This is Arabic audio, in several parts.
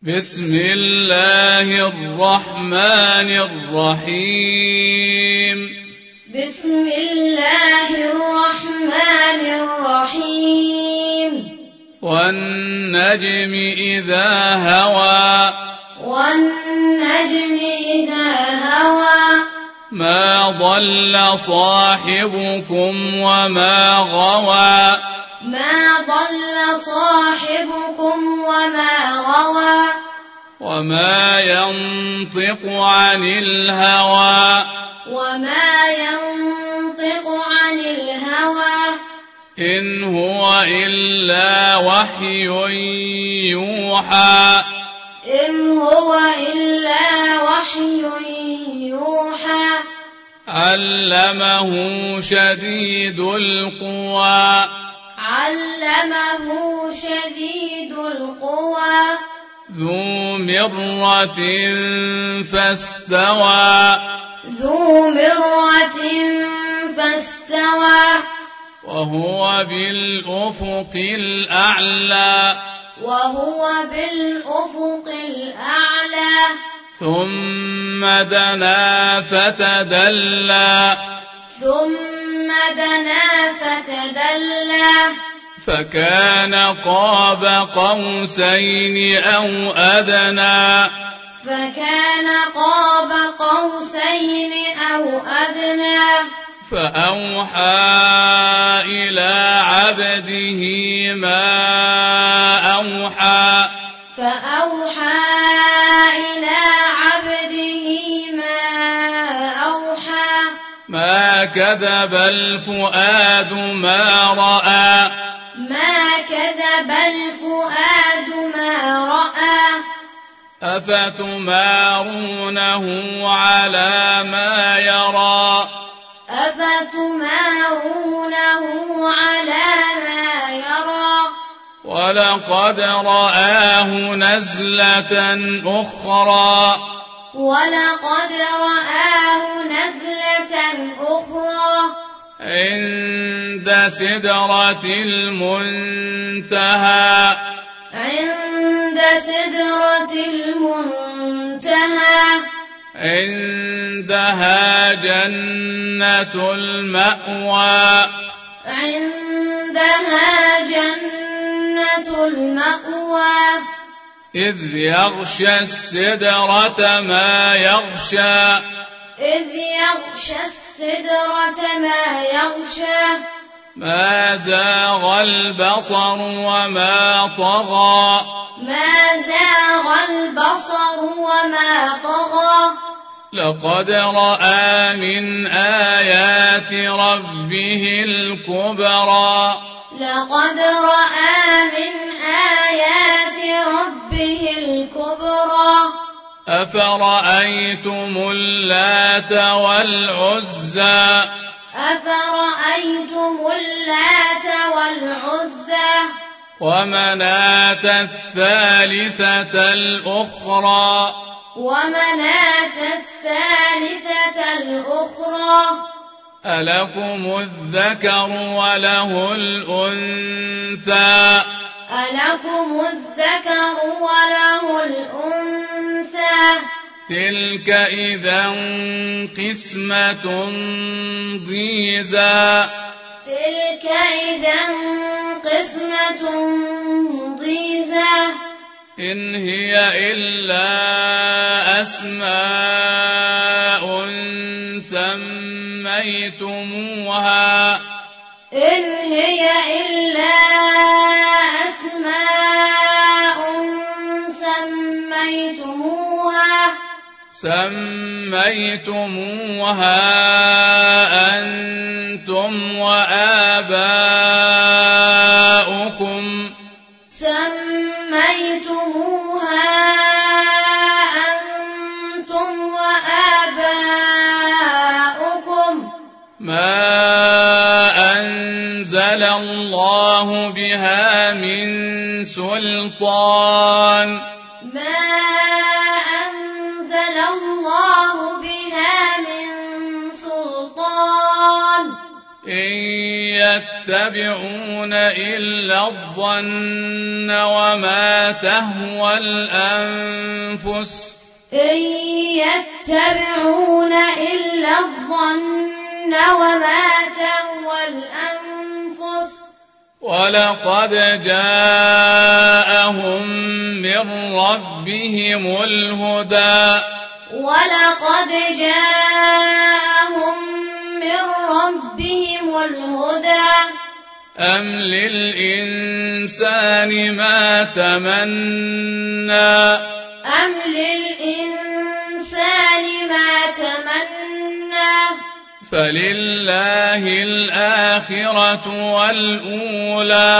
بسم الله الرحمن الرحيم. بسم الله الرحمن الرحيم. والنجم إذا هوى. والنجم إذا هوى. ما ضل صاحبكم وما غوى. ما ضل صاحبكم وما غوى. وما ينطق عن الهوى. وما ينطق عن الهوى. إن هو إلا وحي يوحى. إن هو إلا وحي يوحى. علمه شديد القوى. علمه شديد القوى. ذو مرة فاستوى. ذو مرة فاستوى. وهو بالأفق الأعلى. وهو بالأفق الأعلى. ثم دنا فتدلى. ثم دنا فتدلى. فكان قاب قوسين أو أدنى. فكان قاب قوسين أو أدنى. فأوحى إلى عبده ما أوحى. فأوحى إلى عبده ما أوحى. ما كذب الفؤاد ما رأى. ما كذب الفؤاد ما رأى. أفتمارونه على ما يرى. أفتمارونه على ما يرى. ولقد رآه نزلة أخرى. ولقد رآه نزلة أخرى. عند سدرة المنتهى. عند سدرة المنتهى. عندها جنة المأوى. عندها جنة المأوى. إذ يغشى السدرة ما يغشى. إذ يغشى السدرة ما يغشى. ما زاغ البصر وما طغى. ما زاغ البصر وما طغى. لقد رأى من آيات ربه الكبرى. لقد رأى من آيات ربه الكبرى. أفرأيتم اللات والعزى. أفرأيتم اللات والعزى. ومناة الثالثة الأخرى. ومناة الثالثة الأخرى. ألكم الذكر وله الأنثى. ألكم الذكر وله الأنثى. تلك إذا قسمة ضيزى. تلك إذا قسمة ضيزى. إن هي إلا أسماء سميتموها. إن هي إلا أسماء سميتموها أنتم وآباؤكم. سميتموها أنتم وآباؤكم. ما أنزل الله بها من سلطان. ما أنزل الله بها من سلطان. إن يتبعون إلا الظن وما تهوى الأنفس إن يتبعون إلا الظن وما تهوى الأنفس ولقد جاءهم من ربهم الهدى ولقد جاءهم من ربهم الهدى أم للإنسان ما تمنى أم للإنسان ما تمنى فلله الآخرة والأولى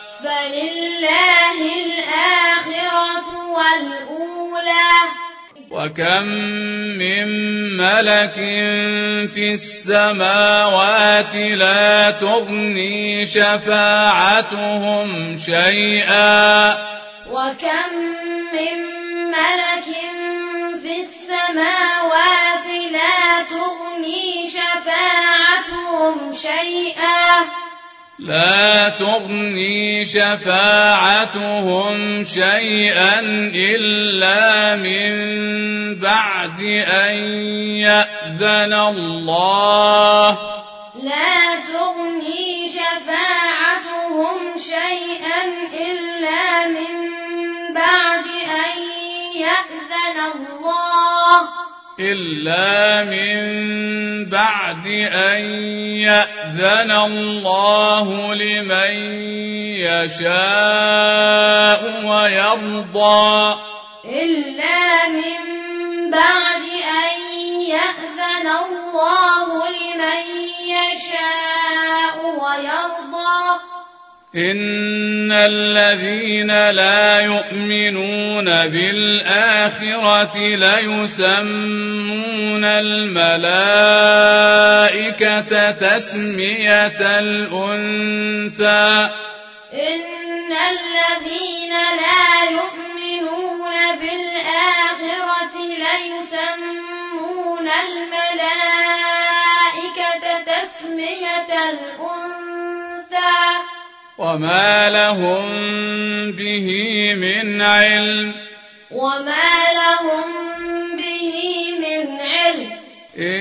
فلله الآخرة والأولى وكم من ملك في السماوات لا تغني شفاعتهم شيئا وكم من ملك في السماوات لا تغني شفاعتهم شيئا لا تغني شفاعتهم شيئا إلا من بعد أن يأذن الله لا تغني شفاعتهم شيئا إلا من بعد أن يأذن الله إلا من بعد أن يأذن الله لمن يشاء ويرضى إلا من بعد أن يأذن الله لمن يشاء ويرضى إن الذين لا يؤمنون بالآخرة ليسمون الملائكة تسمية الأنثى إن الذين لا يؤمنون بالآخرة ليسمون الملائكة تسمية الأنثى وما لهم به من علم وما لهم به من علم إن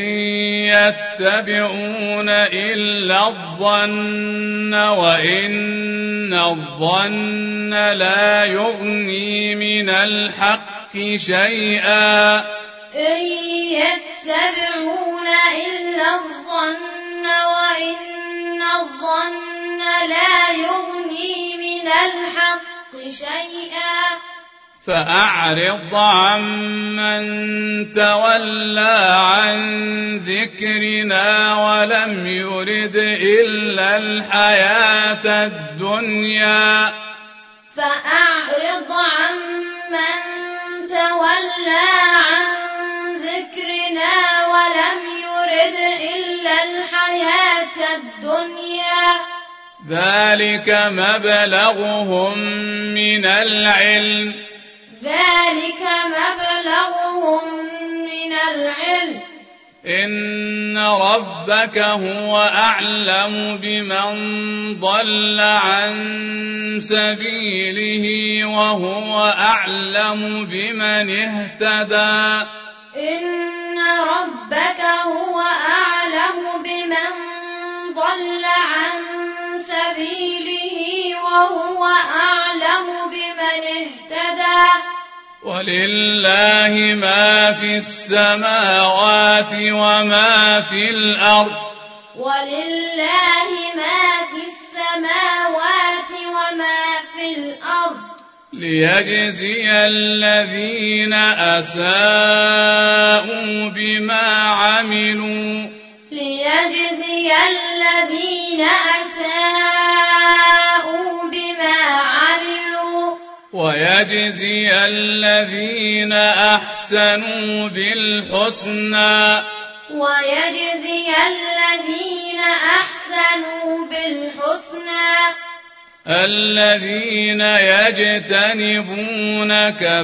يتبعون إلا الظن وإن الظن لا يغني من الحق شيئا إن يتبعون إلا الظن وإن الظن لا يغني من الحق شيئا فأعرض عمن تولى عن ذكرنا ولم يرد إلا الحياة الدنيا فأعرض عمن تولى عن ذكرنا ولم يرد إلا الحياة الدنيا ذلك مبلغهم من العلم ذلك مبلغهم من العلم إن ربك هو أعلم بمن ضل عن سبيله وهو أعلم بمن اهتدى إن ربك هو أعلم بمن ضل عن سبيله وهو أعلم بمن اهتدى ولله ما في السماوات وما في الأرض ولله ما في السماوات وما في الأرض ليجزي الذين أساءوا بما عملوا ليجزي الذين أساءوا بما عملوا ويجزي الذين أحسنوا بالحسنى ويجزي الذين أحسنوا بالحسنى الذين يجتنبون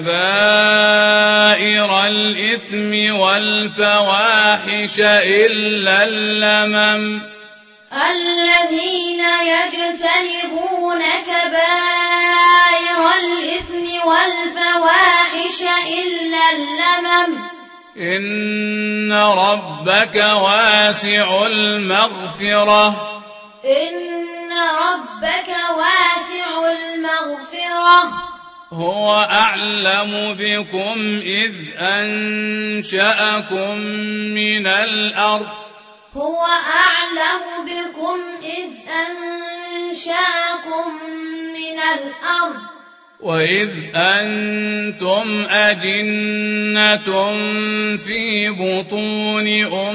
كبائر الإثم والفواحش إلا اللمم الذين يجتنبون كبائر الإثم والفواحش إلا اللمم إن ربك واسع المغفرة إن ربك واسع المغفرة هو أعلم بكم إذ أنشأكم من الأرض هو أعلم بكم إذ أنشأكم من الأرض وإذ أنتم أجنة في بطون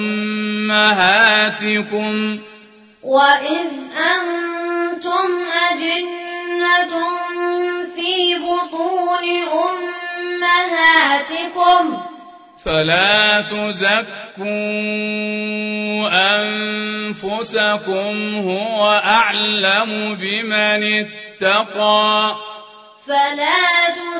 أمهاتكم وإذ أنتم أجنة في بطون أمهاتكم فلا تزكوا أنفسكم هو أعلم بمن اتقى فلا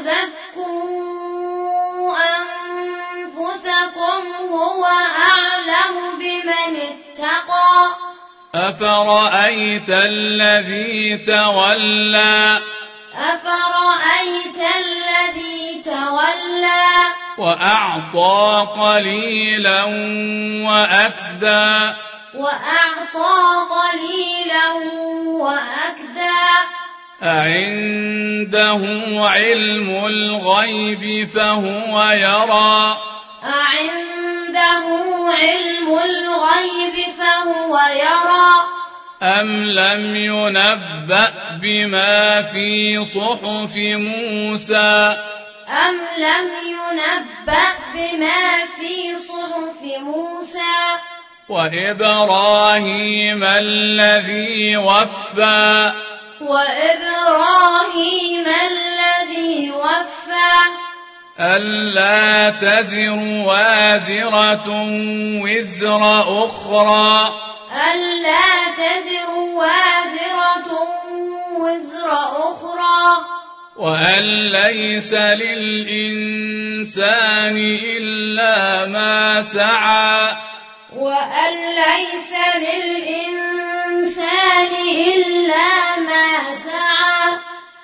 تزكوا أنفسكم هو أعلم بمن اتقى أفرأيت الذي تولى أفرأيت الذي تولى وأعطى قليلا وأكدى وأعطى قليلا وأكدى أعنده علم الغيب فهو يرى أعنده علم الغيب فهو يرى أم لم ينبأ بما في صحف موسى أم لم ينبأ بما في صحف موسى وإبراهيم الذي وفى وإبراهيم الذي وفى ألا تزر وازرة وزر أخرى ألا تزر وازرة وزر أخرى وأن ليس للإنسان إلا ما سعى وأن ليس للإنسان إلا ما سعى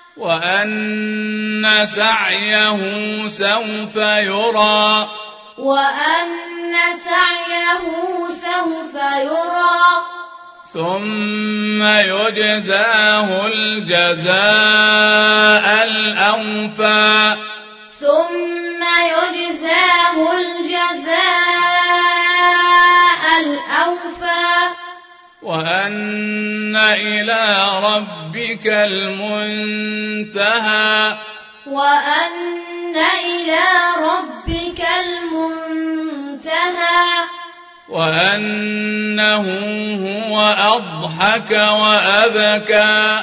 وأن سعيه سوف يرى وأن سعيه سوف يرى ثم يجزاه الجزاء الأوفى ثم يجزاه الجزاء الأوفى وأن إلى ربك المنتهى وأن إلى ربك المنتهى وأنه هو أضحك وأبكى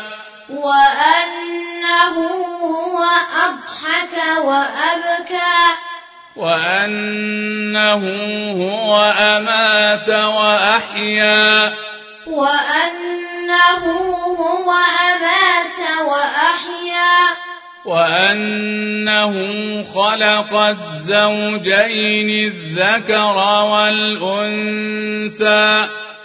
وأنه هو أضحك وأبكى وأنه هو أمات وأحيا وأنه هو أمات وأحيا وأنه خلق الزوجين الذكر والأنثى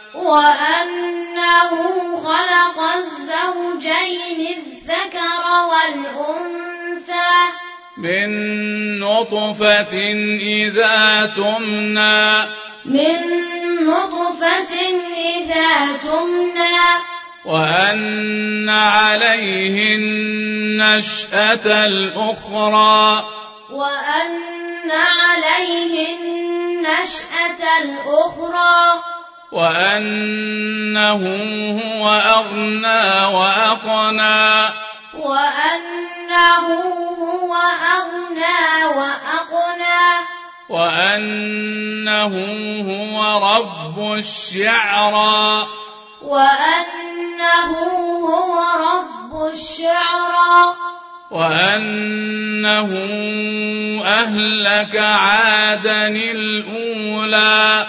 وأنه خلق الزوجين الذكر والأنثى من نطفة إذا تمنى من نطفة إذا تمنى وأن عليه النشأة الأخرى وأن عليه النشأة الأخرى وأنه هو أغنى وأقنى وأنه هو أغنى وأقنى وأنه هو رب الشعرى وأنه هو رب الشعرى وأنه أهلك عادا الأولى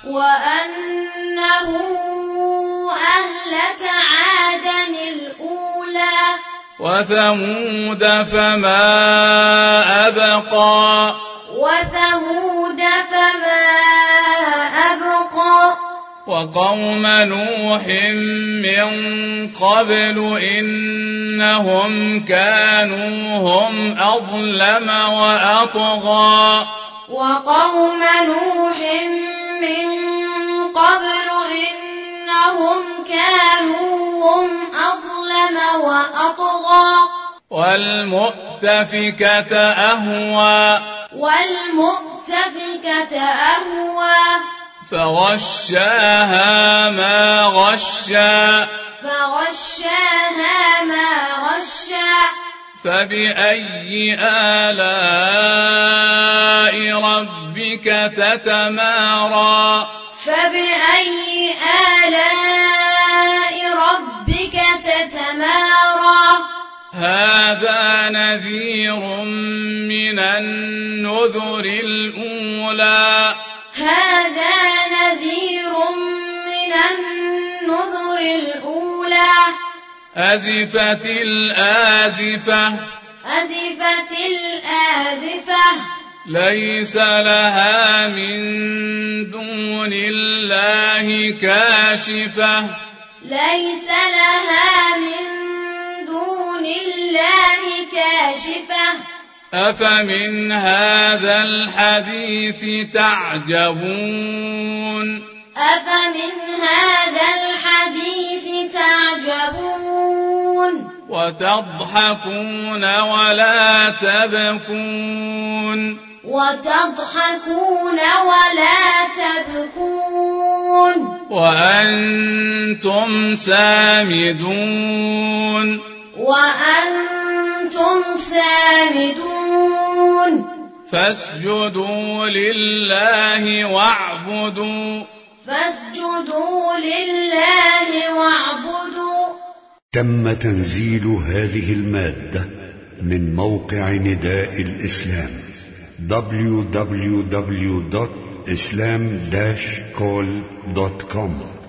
وأنه أهلك عادا الأولى وثمود فما أبقى وثمود فما أبقى وقوم نوح من قبل إنهم كانوا هم أظلم وأطغى وقوم نوح من قبل إنهم كانوا هم أظلم وأطغى والمؤتفكة أهوى فغشاها ما غشى فبأي آلاء ربك تتمارى هذا نذير من النذر الأولى أزفت الآزفة ليس لها من دون الله كاشفة أفمن هذا الحديث تعجبون وتضحكون ولا تبكون وأنتم سامدون فاسجدوا لله واعبدوا تم تنزيل هذه المادة من موقع نداء الإسلام www.islam-call.com